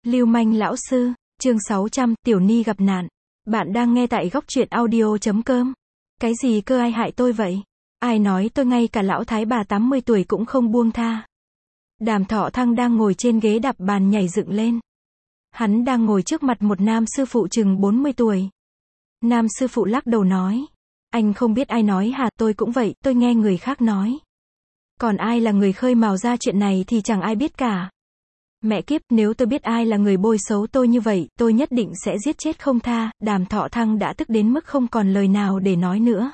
Lưu manh lão sư, chương 600, Tiểu Ni gặp nạn. Bạn đang nghe tại góc truyện audio.com. Cái gì cơ, ai hại tôi vậy? Ai nói tôi ngay cả lão thái bà 80 tuổi cũng không buông tha? Đàm Thọ Thăng đang ngồi trên ghế đạp bàn nhảy dựng lên. Hắn đang ngồi trước mặt một nam sư phụ chừng 40 tuổi. Nam sư phụ lắc đầu nói. Anh không biết ai nói hả? Tôi cũng vậy, tôi nghe người khác nói. Còn ai là người khơi mào ra chuyện này thì chẳng ai biết cả. Mẹ kiếp, nếu tôi biết ai là người bôi xấu tôi như vậy, tôi nhất định sẽ giết chết không tha. Đàm Thọ Thăng đã tức đến mức không còn lời nào để nói nữa.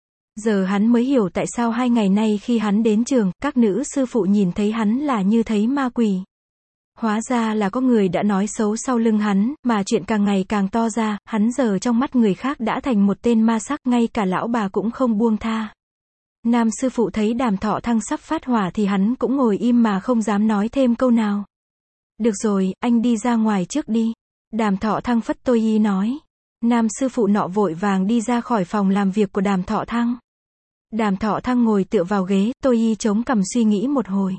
Giờ hắn mới hiểu tại sao 2 ngày nay khi hắn đến trường, các nữ sư phụ nhìn thấy hắn là như thấy ma quỷ. Hóa ra là có người đã nói xấu sau lưng hắn, mà chuyện càng ngày càng to ra, hắn giờ trong mắt người khác đã thành một tên ma sắc, ngay cả lão bà cũng không buông tha. Nam sư phụ thấy Đàm Thọ Thăng sắp phát hỏa thì hắn cũng ngồi im mà không dám nói thêm câu nào. Được rồi, anh đi ra ngoài trước đi. Đàm Thọ Thăng phất tôi y nói. Nam sư phụ nọ vội vàng đi ra khỏi phòng làm việc của Đàm Thọ Thăng. Đàm Thọ Thăng ngồi tựa vào ghế, tôi y chống cằm suy nghĩ một hồi.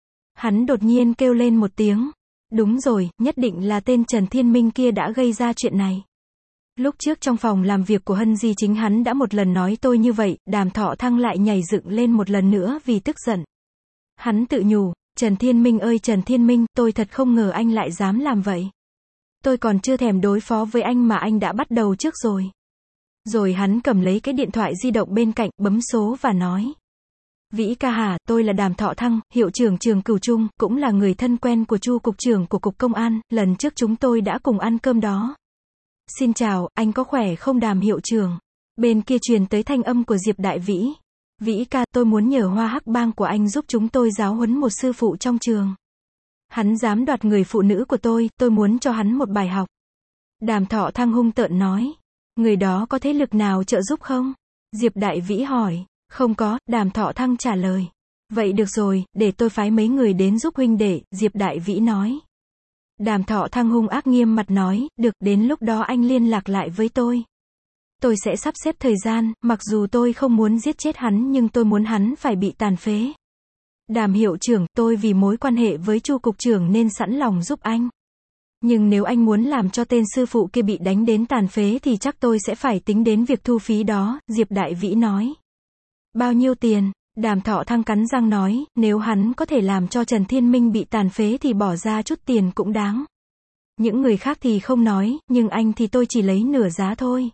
Hắn đột nhiên kêu lên một tiếng. Đúng rồi, nhất định là tên Trần Thiên Minh kia đã gây ra chuyện này. Lúc trước trong phòng làm việc của Hân Di chính hắn đã một lần nói tôi như vậy. Đàm Thọ Thăng lại nhảy dựng lên một lần nữa vì tức giận. Hắn tự nhủ, Trần Thiên Minh ơi Trần Thiên Minh, tôi thật không ngờ anh lại dám làm vậy. Tôi còn chưa thèm đối phó với anh mà anh đã bắt đầu trước rồi. Rồi hắn cầm lấy cái điện thoại di động bên cạnh, bấm số và nói. Vĩ ca hả, tôi là Đàm Thọ Thăng, hiệu trưởng trường Cửu Trung, cũng là người thân quen của Chu cục trưởng của Cục Công an, lần trước chúng tôi đã cùng ăn cơm đó. Xin chào, anh có khỏe không Đàm hiệu trưởng? Bên kia truyền tới thanh âm của Diệp Đại Vĩ. Vĩ ca, tôi muốn nhờ Hoa Hắc Bang của anh giúp chúng tôi giáo huấn một sư phụ trong trường. Hắn dám đoạt người phụ nữ của tôi muốn cho hắn một bài học. Đàm Thọ Thăng hung tợn nói. Người đó có thế lực nào trợ giúp không? Diệp Đại Vĩ hỏi. Không có, Đàm Thọ Thăng trả lời. Vậy được rồi, để tôi phái mấy người đến giúp huynh đệ, Diệp Đại Vĩ nói. Đàm Thọ Thăng hung ác nghiêm mặt nói, được, đến lúc đó anh liên lạc lại với tôi. Tôi sẽ sắp xếp thời gian, mặc dù tôi không muốn giết chết hắn nhưng tôi muốn hắn phải bị tàn phế. Đàm hiệu trưởng, tôi vì mối quan hệ với Chu cục trưởng nên sẵn lòng giúp anh. Nhưng nếu anh muốn làm cho tên sư phụ kia bị đánh đến tàn phế thì chắc tôi sẽ phải tính đến việc thu phí đó, Diệp Đại Vĩ nói. Bao nhiêu tiền? Đàm Thọ Thăng cắn răng nói, nếu hắn có thể làm cho Trần Thiên Minh bị tàn phế thì bỏ ra chút tiền cũng đáng. Những người khác thì không nói, nhưng anh thì tôi chỉ lấy nửa giá thôi.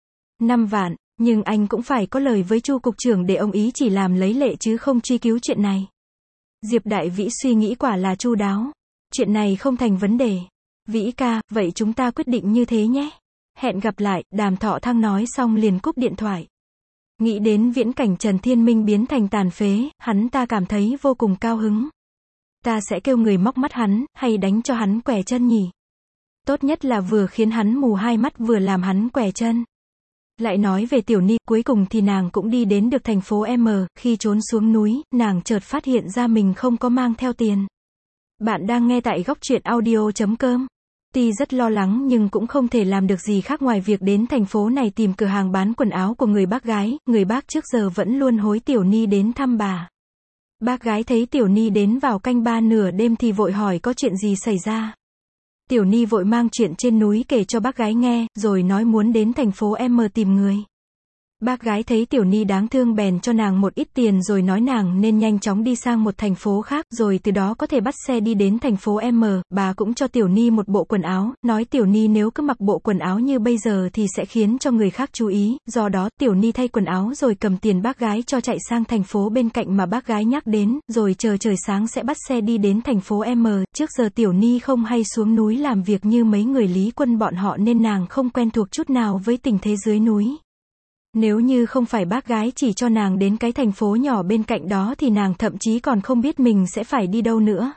5 vạn, nhưng anh cũng phải có lời với Chu cục trưởng để ông ý chỉ làm lấy lệ chứ không truy cứu chuyện này. Diệp Đại Vĩ suy nghĩ quả là chu đáo. Chuyện này không thành vấn đề. Vĩ ca, vậy chúng ta quyết định như thế nhé. Hẹn gặp lại, Đàm Thọ Thăng nói xong liền cúp điện thoại. Nghĩ đến viễn cảnh Trần Thiên Minh biến thành tàn phế, hắn ta cảm thấy vô cùng cao hứng. Ta sẽ kêu người móc mắt hắn, hay đánh cho hắn quẻ chân nhỉ? Tốt nhất là vừa khiến hắn mù 2 mắt vừa làm hắn quẻ chân. Lại nói về Tiểu Ni, cuối cùng thì nàng cũng đi đến được thành phố M, khi trốn xuống núi, nàng chợt phát hiện ra mình không có mang theo tiền. Bạn đang nghe tại góc truyện audio.com. Tuy rất lo lắng nhưng cũng không thể làm được gì khác ngoài việc đến thành phố này tìm cửa hàng bán quần áo của người bác gái, người bác trước giờ vẫn luôn hối Tiểu Ni đến thăm bà. Bác gái thấy Tiểu Ni đến vào canh 3 nửa đêm thì vội hỏi có chuyện gì xảy ra. Tiểu Ni vội mang chuyện trên núi kể cho bác gái nghe, rồi nói muốn đến thành phố M tìm người. Bác gái thấy Tiểu Ni đáng thương bèn cho nàng một ít tiền rồi nói nàng nên nhanh chóng đi sang một thành phố khác, rồi từ đó có thể bắt xe đi đến thành phố M. Bà cũng cho Tiểu Ni một bộ quần áo, nói Tiểu Ni nếu cứ mặc bộ quần áo như bây giờ thì sẽ khiến cho người khác chú ý, do đó Tiểu Ni thay quần áo rồi cầm tiền bác gái cho chạy sang thành phố bên cạnh mà bác gái nhắc đến, rồi chờ trời sáng sẽ bắt xe đi đến thành phố M. Trước giờ Tiểu Ni không hay xuống núi làm việc như mấy người Lý Quân bọn họ nên nàng không quen thuộc chút nào với tình thế dưới núi. Nếu như không phải bác gái chỉ cho nàng đến cái thành phố nhỏ bên cạnh đó thì nàng thậm chí còn không biết mình sẽ phải đi đâu nữa.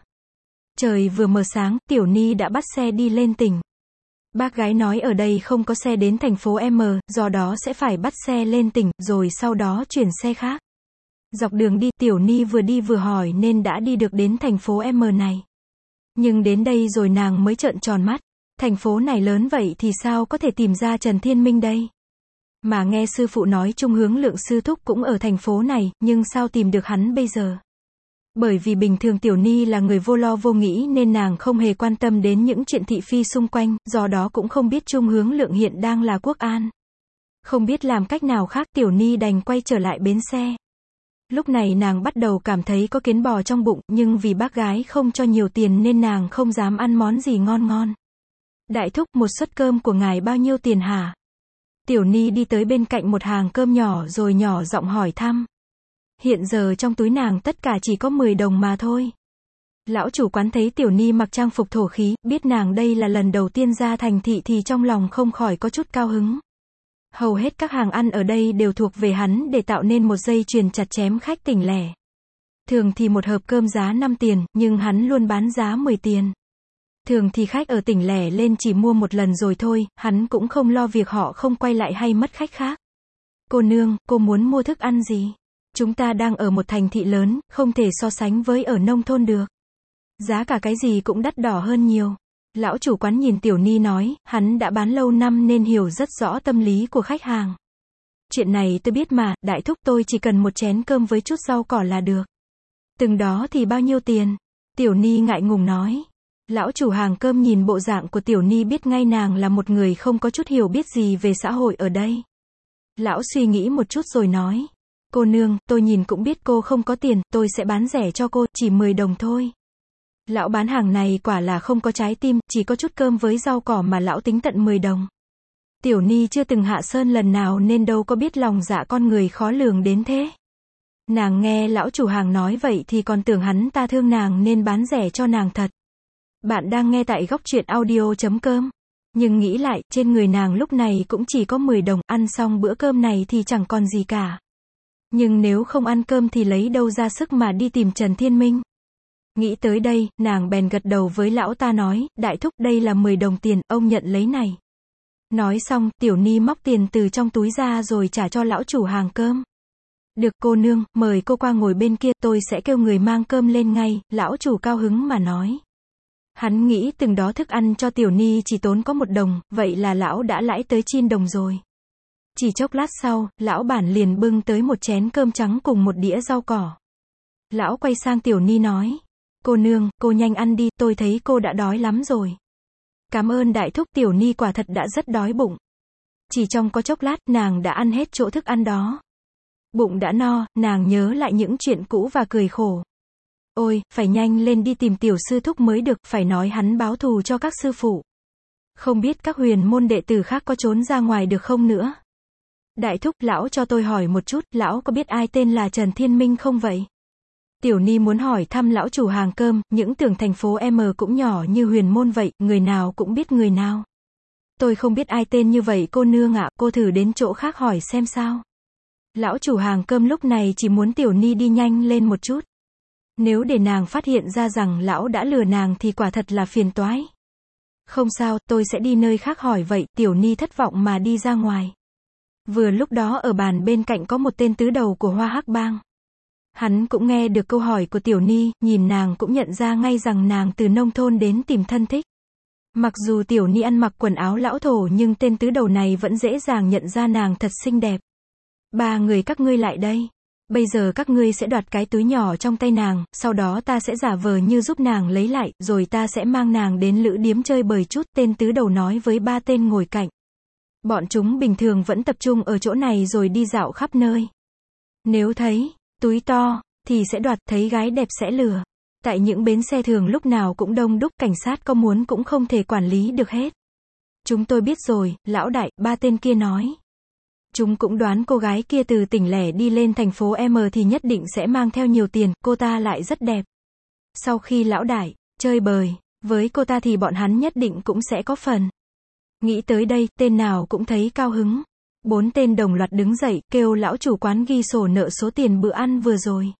Trời vừa mờ sáng, Tiểu Ni đã bắt xe đi lên tỉnh. Bác gái nói ở đây không có xe đến thành phố M, do đó sẽ phải bắt xe lên tỉnh, rồi sau đó chuyển xe khác. Dọc đường đi, Tiểu Ni vừa đi vừa hỏi nên đã đi được đến thành phố M này. Nhưng đến đây rồi nàng mới trợn tròn mắt. Thành phố này lớn vậy thì sao có thể tìm ra Trần Thiên Minh đây? Mà nghe sư phụ nói Trung Hướng Lượng sư thúc cũng ở thành phố này, nhưng sao tìm được hắn bây giờ? Bởi vì bình thường Tiểu Ni là người vô lo vô nghĩ nên nàng không hề quan tâm đến những chuyện thị phi xung quanh, do đó cũng không biết Trung Hướng Lượng hiện đang là Quốc An. Không biết làm cách nào khác, Tiểu Ni đành quay trở lại bến xe. Lúc này nàng bắt đầu cảm thấy có kiến bò trong bụng, nhưng vì bác gái không cho nhiều tiền nên nàng không dám ăn món gì ngon ngon. Đại thúc, một suất cơm của ngài bao nhiêu tiền hả? Tiểu Ni đi tới bên cạnh một hàng cơm nhỏ rồi nhỏ giọng hỏi thăm. Hiện giờ trong túi nàng tất cả chỉ có 10 đồng mà thôi. Lão chủ quán thấy Tiểu Ni mặc trang phục thổ khí, biết nàng đây là lần đầu tiên ra thành thị thì trong lòng không khỏi có chút cao hứng. Hầu hết các hàng ăn ở đây đều thuộc về hắn để tạo nên một dây chuyền chặt chém khách tỉnh lẻ. Thường thì một hộp cơm giá 5 tiền, nhưng hắn luôn bán giá 10 tiền. Thường thì khách ở tỉnh lẻ lên chỉ mua một lần rồi thôi, hắn cũng không lo việc họ không quay lại hay mất khách khác. Cô nương, cô muốn mua thức ăn gì? Chúng ta đang ở một thành thị lớn, không thể so sánh với ở nông thôn được. Giá cả cái gì cũng đắt đỏ hơn nhiều. Lão chủ quán nhìn Tiểu Ni nói, hắn đã bán lâu năm nên hiểu rất rõ tâm lý của khách hàng. Chuyện này tôi biết mà, đại thúc, tôi chỉ cần một chén cơm với chút rau cỏ là được. Từng đó thì bao nhiêu tiền? Tiểu Ni ngại ngùng nói. Lão chủ hàng cơm nhìn bộ dạng của Tiểu Ni biết ngay nàng là một người không có chút hiểu biết gì về xã hội ở đây. Lão suy nghĩ một chút rồi nói. Cô nương, tôi nhìn cũng biết cô không có tiền, tôi sẽ bán rẻ cho cô, chỉ 10 đồng thôi. Lão bán hàng này quả là không có trái tim, chỉ có chút cơm với rau cỏ mà lão tính tận 10 đồng. Tiểu Ni chưa từng hạ sơn lần nào nên đâu có biết lòng dạ con người khó lường đến thế. Nàng nghe lão chủ hàng nói vậy thì còn tưởng hắn ta thương nàng nên bán rẻ cho nàng thật. Bạn đang nghe tại góc truyện audio.com. Nhưng nghĩ lại, trên người nàng lúc này cũng chỉ có 10 đồng, ăn xong bữa cơm này thì chẳng còn gì cả. Nhưng nếu không ăn cơm thì lấy đâu ra sức mà đi tìm Trần Thiên Minh. Nghĩ tới đây, nàng bèn gật đầu với lão ta nói, đại thúc, đây là 10 đồng tiền, ông nhận lấy này. Nói xong, Tiểu Ni móc tiền từ trong túi ra rồi trả cho lão chủ hàng cơm. Được cô nương, mời cô qua ngồi bên kia, tôi sẽ kêu người mang cơm lên ngay, lão chủ cao hứng mà nói. Hắn nghĩ từng đó thức ăn cho Tiểu Ni chỉ tốn có 1 đồng, vậy là lão đã lãi tới 9 đồng rồi. Chỉ chốc lát sau, lão bản liền bưng tới một chén cơm trắng cùng một đĩa rau cỏ. Lão quay sang Tiểu Ni nói. Cô nương, cô nhanh ăn đi, tôi thấy cô đã đói lắm rồi. Cảm ơn đại thúc. Tiểu Ni quả thật đã rất đói bụng. Chỉ trong có chốc lát, nàng đã ăn hết chỗ thức ăn đó. Bụng đã no, nàng nhớ lại những chuyện cũ và cười khổ. Ôi, phải nhanh lên đi tìm tiểu sư thúc mới được, phải nói hắn báo thù cho các sư phụ. Không biết các huyền môn đệ tử khác có trốn ra ngoài được không nữa. Đại thúc, lão cho tôi hỏi một chút, lão có biết ai tên là Trần Thiên Minh không vậy? Tiểu Ni muốn hỏi thăm lão chủ hàng cơm, những tưởng thành phố M cũng nhỏ như huyền môn vậy, người nào cũng biết người nào. Tôi không biết ai tên như vậy cô nương ạ, cô thử đến chỗ khác hỏi xem sao. Lão chủ hàng cơm lúc này chỉ muốn Tiểu Ni đi nhanh lên một chút. Nếu để nàng phát hiện ra rằng lão đã lừa nàng thì quả thật là phiền toái. Không sao, tôi sẽ đi nơi khác hỏi vậy. Tiểu Ni thất vọng mà đi ra ngoài. Vừa lúc đó ở bàn bên cạnh có một tên tứ đầu của Hoa Hắc Bang. Hắn cũng nghe được câu hỏi của Tiểu Ni, nhìn nàng cũng nhận ra ngay rằng nàng từ nông thôn đến tìm thân thích. Mặc dù Tiểu Ni ăn mặc quần áo lão thổ nhưng tên tứ đầu này vẫn dễ dàng nhận ra nàng thật xinh đẹp. 3 người các ngươi lại đây. Bây giờ các ngươi sẽ đoạt cái túi nhỏ trong tay nàng, sau đó ta sẽ giả vờ như giúp nàng lấy lại, rồi ta sẽ mang nàng đến lữ điếm chơi bời chút. Tên tứ đầu nói với 3 tên ngồi cạnh. Bọn chúng bình thường vẫn tập trung ở chỗ này rồi đi dạo khắp nơi. Nếu thấy túi to thì sẽ đoạt, thấy gái đẹp sẽ lừa. Tại những bến xe thường lúc nào cũng đông đúc, cảnh sát có muốn cũng không thể quản lý được hết. Chúng tôi biết rồi, lão đại, 3 tên kia nói. Chúng cũng đoán cô gái kia từ tỉnh lẻ đi lên thành phố M thì nhất định sẽ mang theo nhiều tiền, cô ta lại rất đẹp. Sau khi lão đại chơi bời với cô ta thì bọn hắn nhất định cũng sẽ có phần. Nghĩ tới đây, tên nào cũng thấy cao hứng. 4 tên đồng loạt đứng dậy, kêu lão chủ quán ghi sổ nợ số tiền bữa ăn vừa rồi.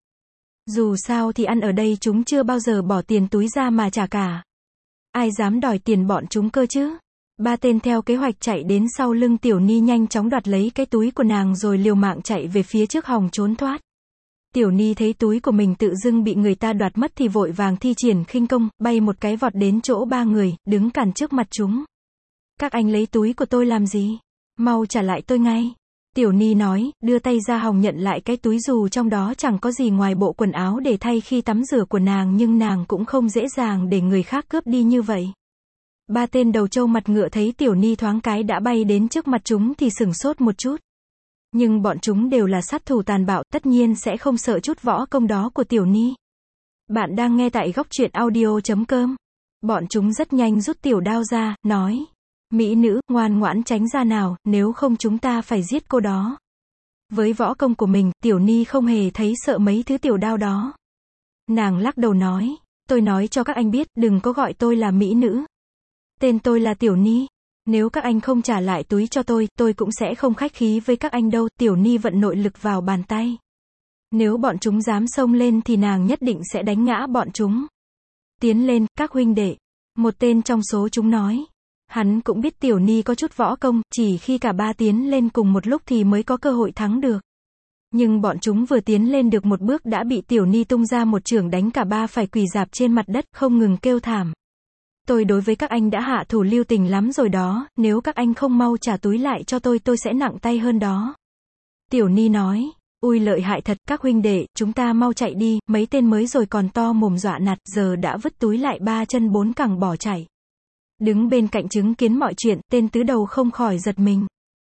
Dù sao thì ăn ở đây chúng chưa bao giờ bỏ tiền túi ra mà trả cả. Ai dám đòi tiền bọn chúng cơ chứ? 3 tên theo kế hoạch chạy đến sau lưng Tiểu Ni nhanh chóng đoạt lấy cái túi của nàng rồi liều mạng chạy về phía trước hòng trốn thoát. Tiểu Ni thấy túi của mình tự dưng bị người ta đoạt mất thì vội vàng thi triển khinh công, bay một cái vọt đến chỗ 3 người, đứng cản trước mặt chúng. Các anh lấy túi của tôi làm gì? Mau trả lại tôi ngay. Tiểu Ni nói, đưa tay ra hòng nhận lại cái túi dù trong đó chẳng có gì ngoài bộ quần áo để thay khi tắm rửa của nàng, nhưng nàng cũng không dễ dàng để người khác cướp đi như vậy. Ba tên đầu trâu mặt ngựa thấy Tiểu Ni thoáng cái đã bay đến trước mặt chúng thì sửng sốt một chút. Nhưng bọn chúng đều là sát thủ tàn bạo, tất nhiên sẽ không sợ chút võ công đó của Tiểu Ni. Bạn đang nghe tại góc truyện audio.com. Bọn chúng rất nhanh rút tiểu đao ra, nói. Mỹ nữ, ngoan ngoãn tránh ra nào, nếu không chúng ta phải giết cô đó. Với võ công của mình, Tiểu Ni không hề thấy sợ mấy thứ tiểu đao đó. Nàng lắc đầu nói, tôi nói cho các anh biết, đừng có gọi tôi là mỹ nữ. Tên tôi là Tiểu Ni. Nếu các anh không trả lại túi cho tôi cũng sẽ không khách khí với các anh đâu. Tiểu Ni vận nội lực vào bàn tay. Nếu bọn chúng dám xông lên thì nàng nhất định sẽ đánh ngã bọn chúng. Tiến lên, các huynh đệ. Một tên trong số chúng nói. Hắn cũng biết Tiểu Ni có chút võ công, chỉ khi cả ba tiến lên cùng một lúc thì mới có cơ hội thắng được. Nhưng bọn chúng vừa tiến lên được một bước đã bị Tiểu Ni tung ra một chưởng đánh cả ba phải quỳ rạp trên mặt đất, không ngừng kêu thảm. Tôi đối với các anh đã hạ thủ lưu tình lắm rồi đó, nếu các anh không mau trả túi lại cho tôi sẽ nặng tay hơn đó. Tiểu Ni nói, ui lợi hại thật, các huynh đệ, chúng ta mau chạy đi, mấy tên mới rồi còn to mồm dọa nạt, giờ đã vứt túi lại ba chân bốn cẳng bỏ chạy. Đứng bên cạnh chứng kiến mọi chuyện, tên tứ đầu không khỏi giật mình.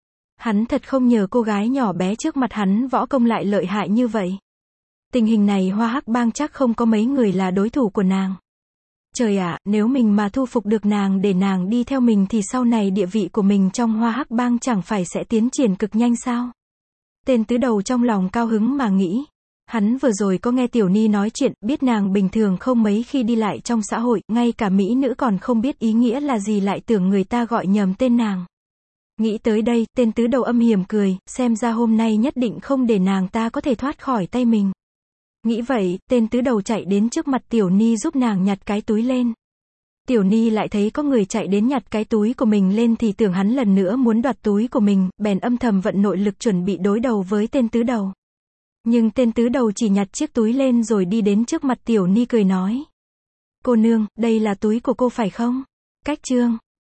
Hắn thật không ngờ cô gái nhỏ bé trước mặt hắn võ công lại lợi hại như vậy. Tình hình này Hoa Hắc Bang chắc không có mấy người là đối thủ của nàng. Trời ạ, nếu mình mà thu phục được nàng để nàng đi theo mình thì sau này địa vị của mình trong Hoa Hắc Bang chẳng phải sẽ tiến triển cực nhanh sao? Tên tứ đầu trong lòng cao hứng mà nghĩ. Hắn vừa rồi có nghe Tiểu Ni nói chuyện, biết nàng bình thường không mấy khi đi lại trong xã hội, ngay cả mỹ nữ còn không biết ý nghĩa là gì lại tưởng người ta gọi nhầm tên nàng. Nghĩ tới đây, tên tứ đầu âm hiểm cười, xem ra hôm nay nhất định không để nàng ta có thể thoát khỏi tay mình. Nghĩ vậy, tên tứ đầu chạy đến trước mặt Tiểu Ni giúp nàng nhặt cái túi lên. Tiểu Ni lại thấy có người chạy đến nhặt cái túi của mình lên thì tưởng hắn lần nữa muốn đoạt túi của mình, bèn âm thầm vận nội lực chuẩn bị đối đầu với tên tứ đầu. Nhưng tên tứ đầu chỉ nhặt chiếc túi lên rồi đi đến trước mặt Tiểu Ni cười nói. Cô nương, đây là túi của cô phải không? Cách chương.